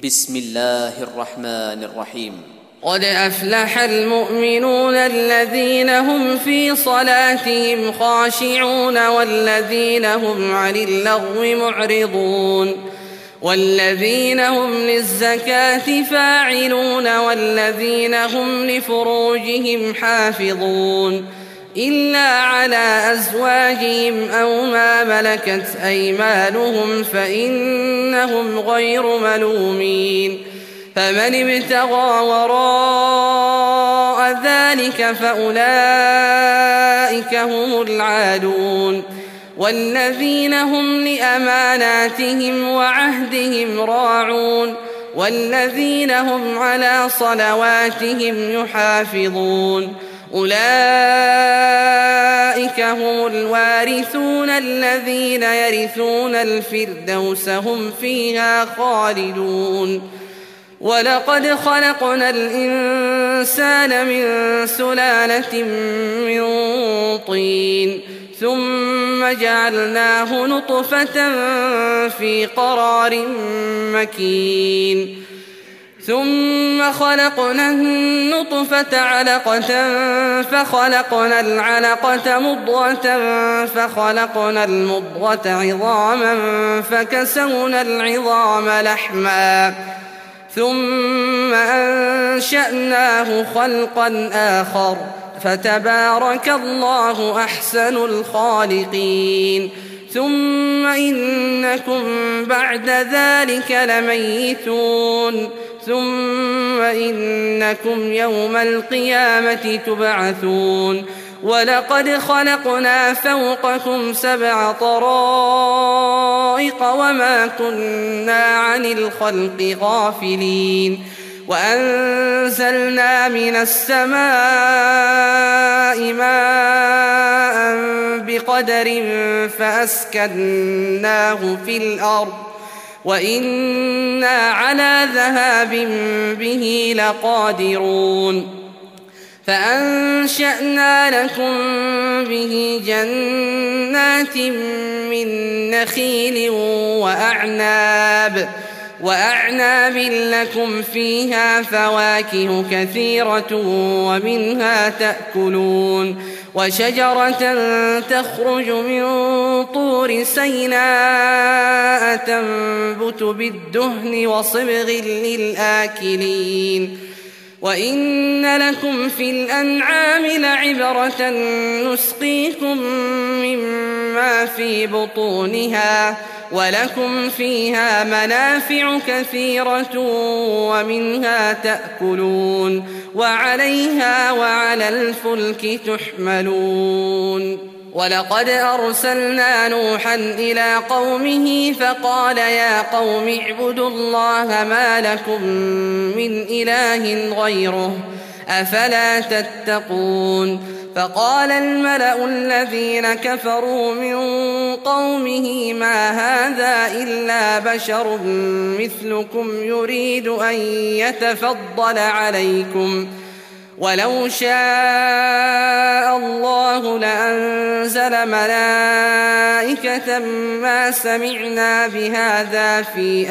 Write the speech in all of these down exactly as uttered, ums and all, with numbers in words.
بسم الله الرحمن الرحيم. قد أفلح المؤمنون الذين هم في صلاتهم خاشعون والذين هم عن اللغو معرضون والذين هم للزكاة فاعلون والذين هم لفروجهم حافظون إلا على أزواجهم أو ما ملكت أيمانهم فإنهم غير ملومين فمن ابتغى وراء ذلك فأولئك هم العادون والذين هم لأماناتهم وعهدهم راعون والذين هم على صلواتهم يحافظون أولئك هم الوارثون الذين يرثون الفردوس هم فيها خالدون. ولقد خلقنا الإنسان من سلالة من طين ثم جعلناه نطفة في قرار مكين ثم خلقنا النطفة علقة فخلقنا العلقة مضغة فخلقنا المضغة عظاما فكسونا العظام لحما ثم أنشأناه خلقا آخر فتبارك الله أحسن الخالقين. ثم إنكم بعد ذلك لميتون ثم إنكم يوم القيامة تبعثون. ولقد خلقنا فوقكم سبع طرائق وما كنا عن الخلق غافلين وأنزلنا من السماء ماء بقدر فأسكناه في الأرض وإنا على ذهاب به لقادرون فأنشأنا لكم به جنات من نخيل وأعناب وأعناب لكم فيها فواكه كثيرة ومنها تأكلون وشجرة تخرج من طور سيناء تنبت بالدهن وصبغ للآكلين. وإن لكم في الأنعام لعبرة نسقيكم مما في بطونها ولكم فيها منافع كثيرة ومنها تأكلون وعليها وعلى الفلك تحملون. ولقد أرسلنا نوحا إلى قومه فقال يا قوم اعبدوا الله ما لكم من إله غيره أفلا تتقون. فقال الملأ الذين كفروا من قومه ما هذا إلا بشر مثلكم يريد أن يتفضل عليكم ولو شاء الله لأنزل ملائكة ما سمعنا بهذا في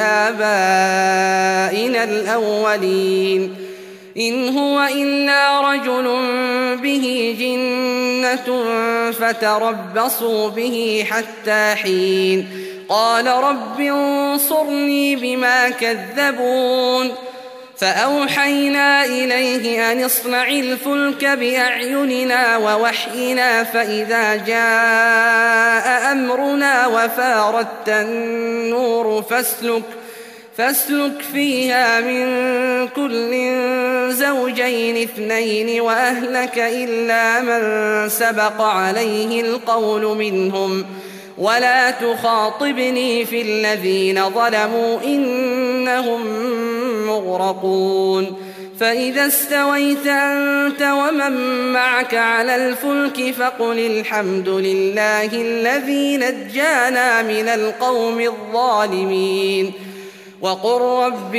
آبائنا الأولين إن هو إلا رجل به جنة فتربصوا به حتى حين. قال رب انصرني بما كذبون فأوحينا إليه أن اصنع الفلك بأعيننا ووحينا فإذا جاء أمرنا وفاردت النور فاسلك فاسلك فيها من كل زوجين اثنين وأهلك إلا من سبق عليه القول منهم ولا تخاطبني في الذين ظلموا إنهم مغرقون. فإذا استويت أنت ومن معك على الفلك فقل الحمد لله الذي نجانا من القوم الظالمين وقل رب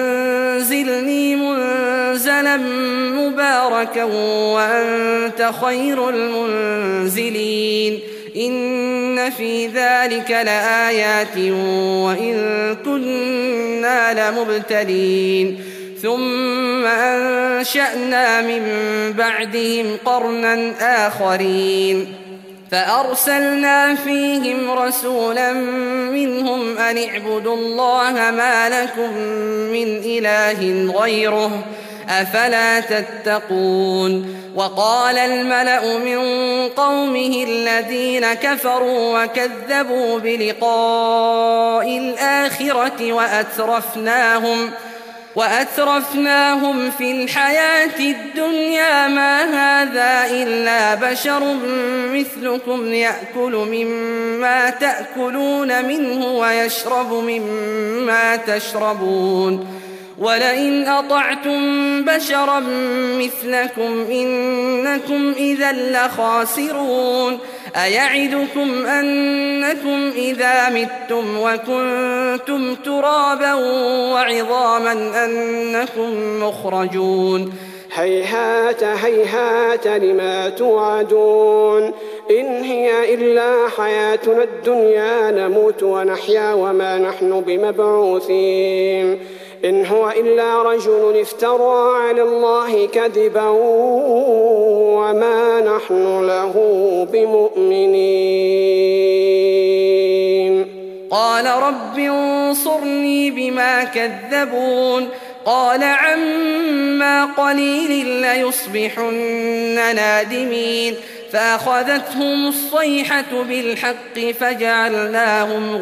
أنزلني منزلا مباركا وأنت خير المنزلين. إن في ذلك لآيات وإن كنا لمبتلين ثم أنشأنا من بعدهم قرنا آخرين فأرسلنا فيهم رسولا منهم أن اعبدوا الله ما لكم من إله غيره أفلا تتقون وقال الملأ من قومه الذين كفروا وكذبوا بلقاء الآخرة وأترفناهم وأترفناهم في الحياة الدنيا ما هذا إلا بشر مثلكم يأكل مما تأكلون منه ويشرب مما تشربون ولئن أطعتم بشرا مثلكم إنكم إذا لخاسرون أيعدكم أنكم إذا متم وكنتم ترابا وعظاما أنكم مخرجون هيهات هيهات لما توعدون إن هي إلا حياتنا الدنيا نموت ونحيا وما نحن بمبعوثين إن هو إلا رجل افترى على الله كذبا وما نحن له بمؤمنين قال رب انصرني بما كذبون قال عما قليل ليصبحن نادمين فأخذتهم الصيحة بالحق فجعلناهم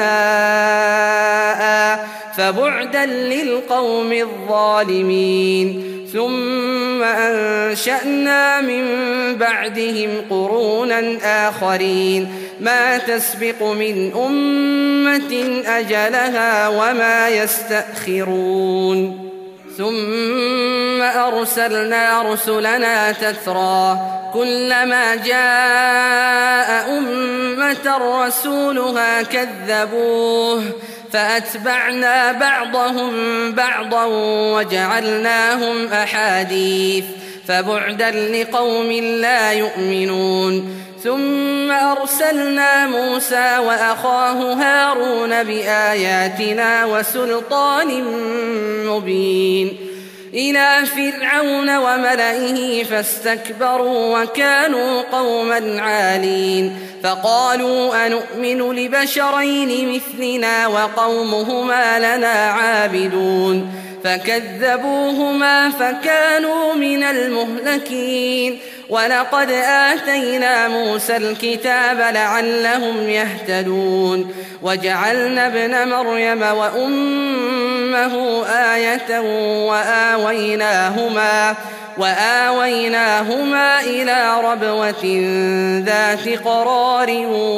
غثاء فبعدا للقوم الظالمين ثم أنشأنا من بعدهم قرونا آخرين ما تسبق من أمة أجلها وما يستأخرون ثم أرسلنا رسلنا تترى كلما جاء أمة رسولها كذبوه فأتبعنا بعضهم بعضا وجعلناهم أحاديث فبعدا لقوم لا يؤمنون ثم أرسلنا موسى وأخاه هارون بآياتنا وسلطان مبين إلى فرعون وملئه فاستكبروا وكانوا قوما عالين فقالوا أنؤمن لبشرين مثلنا وقومهما لنا عابدون فكذبوهما فكانوا من المهلكين ولقد آتينا موسى الكتاب لعلهم يهتدون وجعلنا ابن مريم وأمه آية وآويناهما, وآويناهما إلى ربوة ذات قرار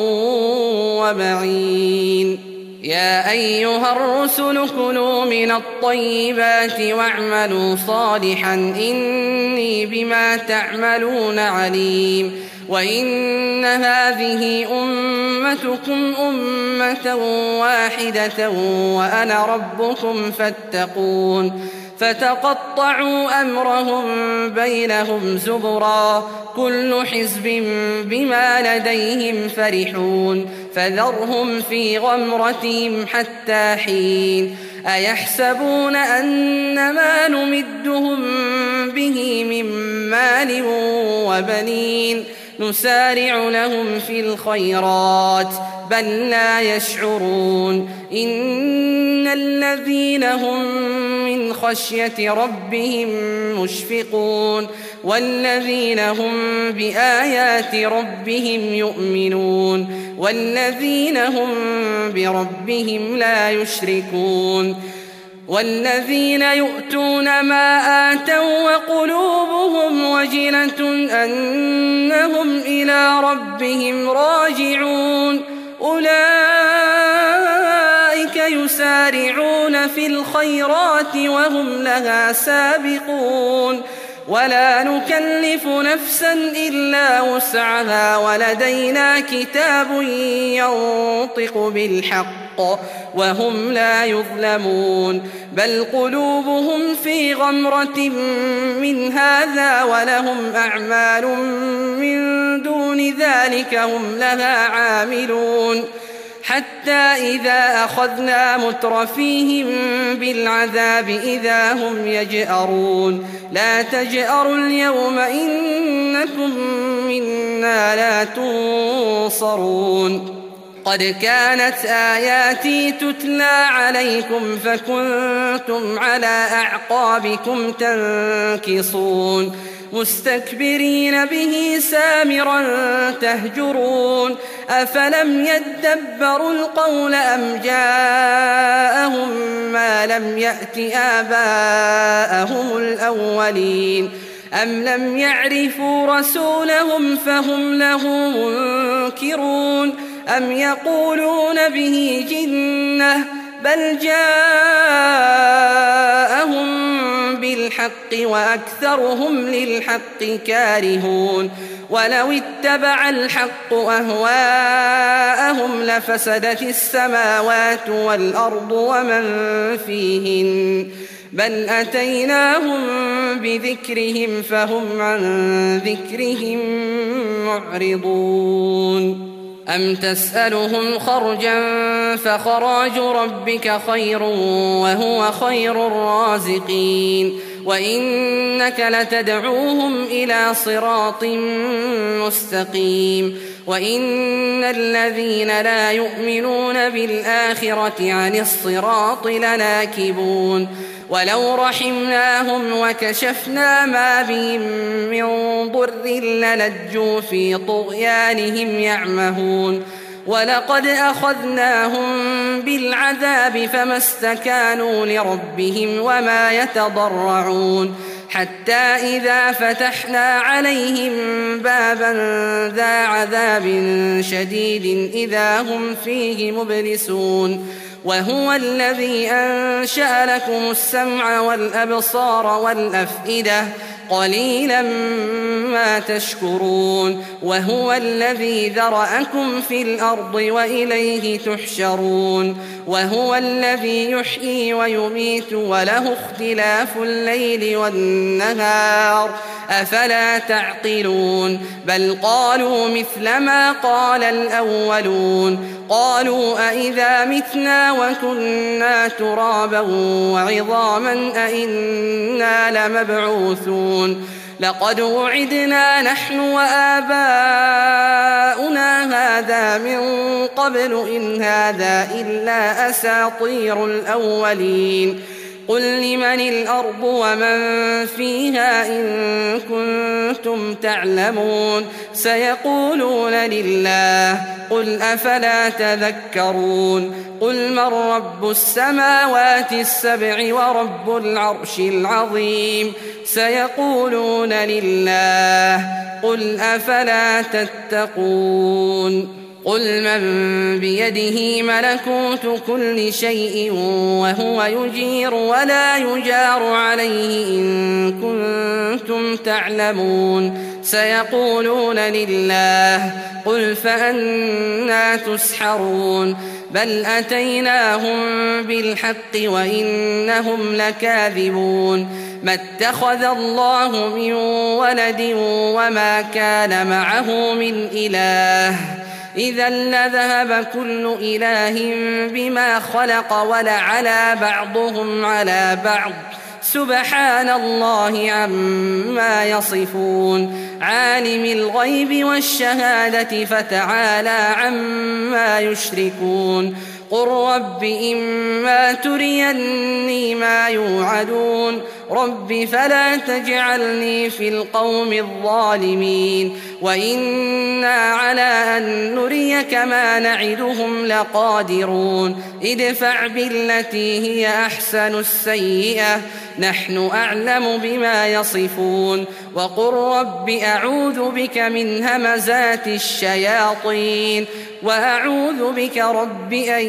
ومعين يا أيها الرسل كلوا من الطيبات واعملوا صالحا إني بما تعملون عليم وإن هذه أمتكم أمة واحدة وأنا ربكم فاتقون فتقطعوا أمرهم بينهم زبرا كل حزب بما لديهم فرحون فذرهم في غمرتهم حتى حين أيحسبون أن ما نمدهم به من مال وبنين نسارع لهم في الخيرات بل لا يشعرون إن الذين هم من خشية ربهم مشفقون والذين هم بآيات ربهم يؤمنون والذين هم بربهم لا يشركون والذين يؤتون ما آتوا وقلوبهم وجلة أنهم إلى ربهم راجعون أولئك يسارعون في الخيرات وهم لها سابقون ولا نكلف نفسا إلا وسعها ولدينا كتاب ينطق بالحق وهم لا يظلمون بل قلوبهم في غمرة من هذا ولهم أعمال من دون ذلك هم لها عاملون حتى إذا أخذنا مترفيهم بالعذاب إذا هم يجأرون لا تجأروا اليوم إنكم منا لا تنصرون قد كانت آياتي تتلى عليكم فكنتم على أعقابكم تنكصون مستكبرين به سامرا تهجرون أفلم يدبروا القول أم جاءهم ما لم يأت آباءهم الأولين أم لم يعرفوا رسولهم فهم له منكرون أم يقولون به جنة بل جاءهم بالحق وأكثرهم للحق كارهون ولو اتبع الحق أهواءهم لفسدت السماوات والأرض ومن فيهن بل أتيناهم بذكرهم فهم عن ذكرهم معرضون أم تسألهم خرجا فخراج ربك خير وهو خير الرازقين وإنك لتدعوهم إلى صراط مستقيم وإن الذين لا يؤمنون بالآخرة عن الصراط لناكبون ولو رحمناهم وكشفنا ما بهم من ضر للجوا في طغيانهم يعمهون ولقد أخذناهم بالعذاب فما استكانوا لربهم وما يتضرعون حتى إذا فتحنا عليهم بابا ذا عذاب شديد إذا هم فيه مبلسون وهو الذي أنشأ لكم السمع والأبصار والأفئدة قليلا ما تشكرون وهو الذي ذرأكم في الأرض وإليه تحشرون وهو الذي يحيي ويميت وله اختلاف الليل والنهار أفلا تعقلون بل قالوا مثل ما قال الأولون قالوا أئذا متنا وكنا ترابا وعظاما أئنا لمبعوثون لقد وعدنا نحن وآباؤنا هذا من قبل إن هذا إلا أساطير الأولين قل لمن الأرض ومن فيها إن كنتم تعلمون سيقولون لله قل أفلا تذكرون قل من رب السماوات السبع ورب العرش العظيم سيقولون لله قل أفلا تتقون قل من بيده ملكوت كل شيء وهو يجير ولا يجار عليه إن كنتم تعلمون سيقولون لله قل فأنى تسحرون بل أتيناهم بالحق وإنهم لكاذبون ما اتخذ الله من ولد وما كان معه من إله إذا لذهب كل إله بما خلق ولعلى بعضهم على بعض سبحان الله عما يصفون عالم الغيب والشهادة فتعالى عما يشركون قل رب إما تريني ما يوعدون رب فلا تجعلني في القوم الظالمين وإنا على أن نريك ما نعدهم لقادرون ادفع بالتي هي أحسن السيئة نحن أعلم بما يصفون وقل رب أعوذ بك من همزات الشياطين وأعوذ بك رب أن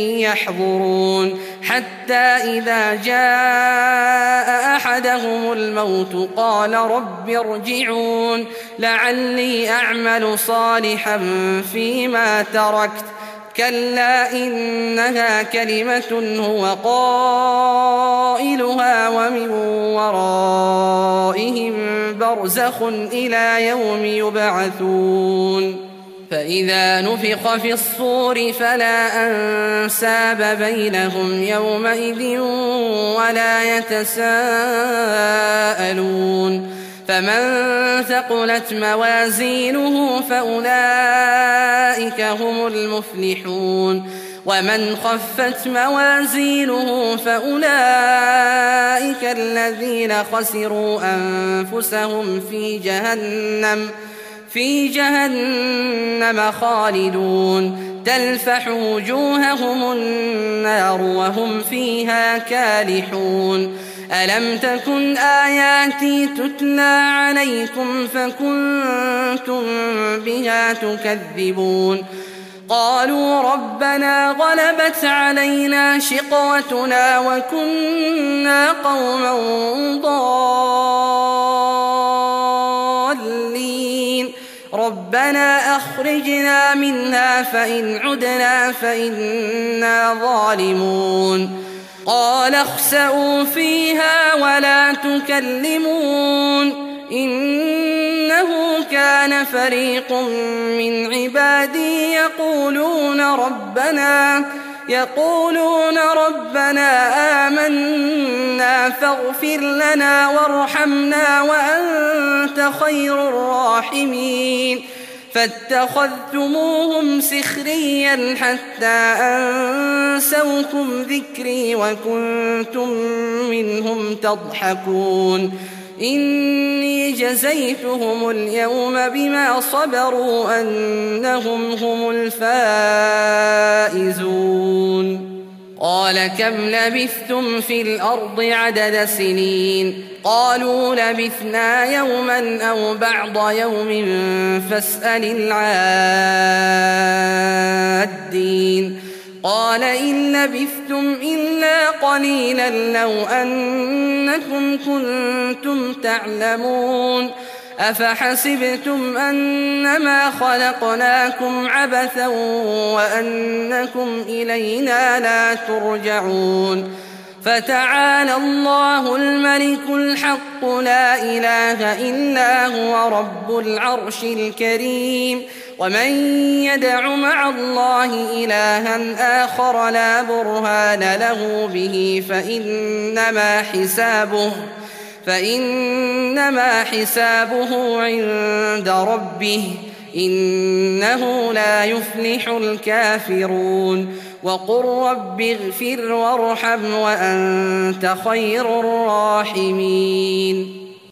يحضرون حتى إذا جاء أحدهم الموت قال رب ارجعون لعلي أعمل صالحا فيما تركت كلا إنها كلمة هو قائلها ومن ورائهم برزخ إلى يوم يبعثون فإذا نفخ في الصور فلا أنساب بينهم يومئذ ولا يتساءلون فمن ثقلت موازينه فأولئك هم المفلحون ومن خفت موازينه فأولئك الذين خسروا أنفسهم في جهنم في جهنم خالدون تلفح وجوههم النار وهم فيها كالحون ألم تكن آياتي تتلى عليكم فكنتم بها تكذبون قالوا ربنا غلبت علينا شقوتنا وكنا قوما ضالين ربنا أخرجنا منها فإن عدنا فإنا ظالمون قال اخسئوا فيها ولا تكلمون إنه كان فريق من عبادي يقولون ربنا يقولون ربنا آمنا فاغفر لنا وارحمنا وأنت خير الراحمين فاتخذتموهم سخريا حتى أنسوكم ذكري وكنتم منهم تضحكون إني جزيتهم اليوم بما صبروا أنهم هم الفائزون قال كم لبثتم في الأرض عدد سنين قالوا لبثنا يوما أو بعض يوم فاسأل العادين قال إن لبثتم إلا قليلا لو أنكم كنتم تعلمون أفحسبتم أنما خلقناكم عبثا وأنكم إلينا لا ترجعون فتعالى الله الملك الحق لا إله إلا هو رب العرش الكريم ومن يدع مع الله إلها آخر لا برهان له به فإنما حسابه فإنما حسابه عند ربه إنه لا يفلح الكافرون وقل رب اغفر وارحم وأنت خير الراحمين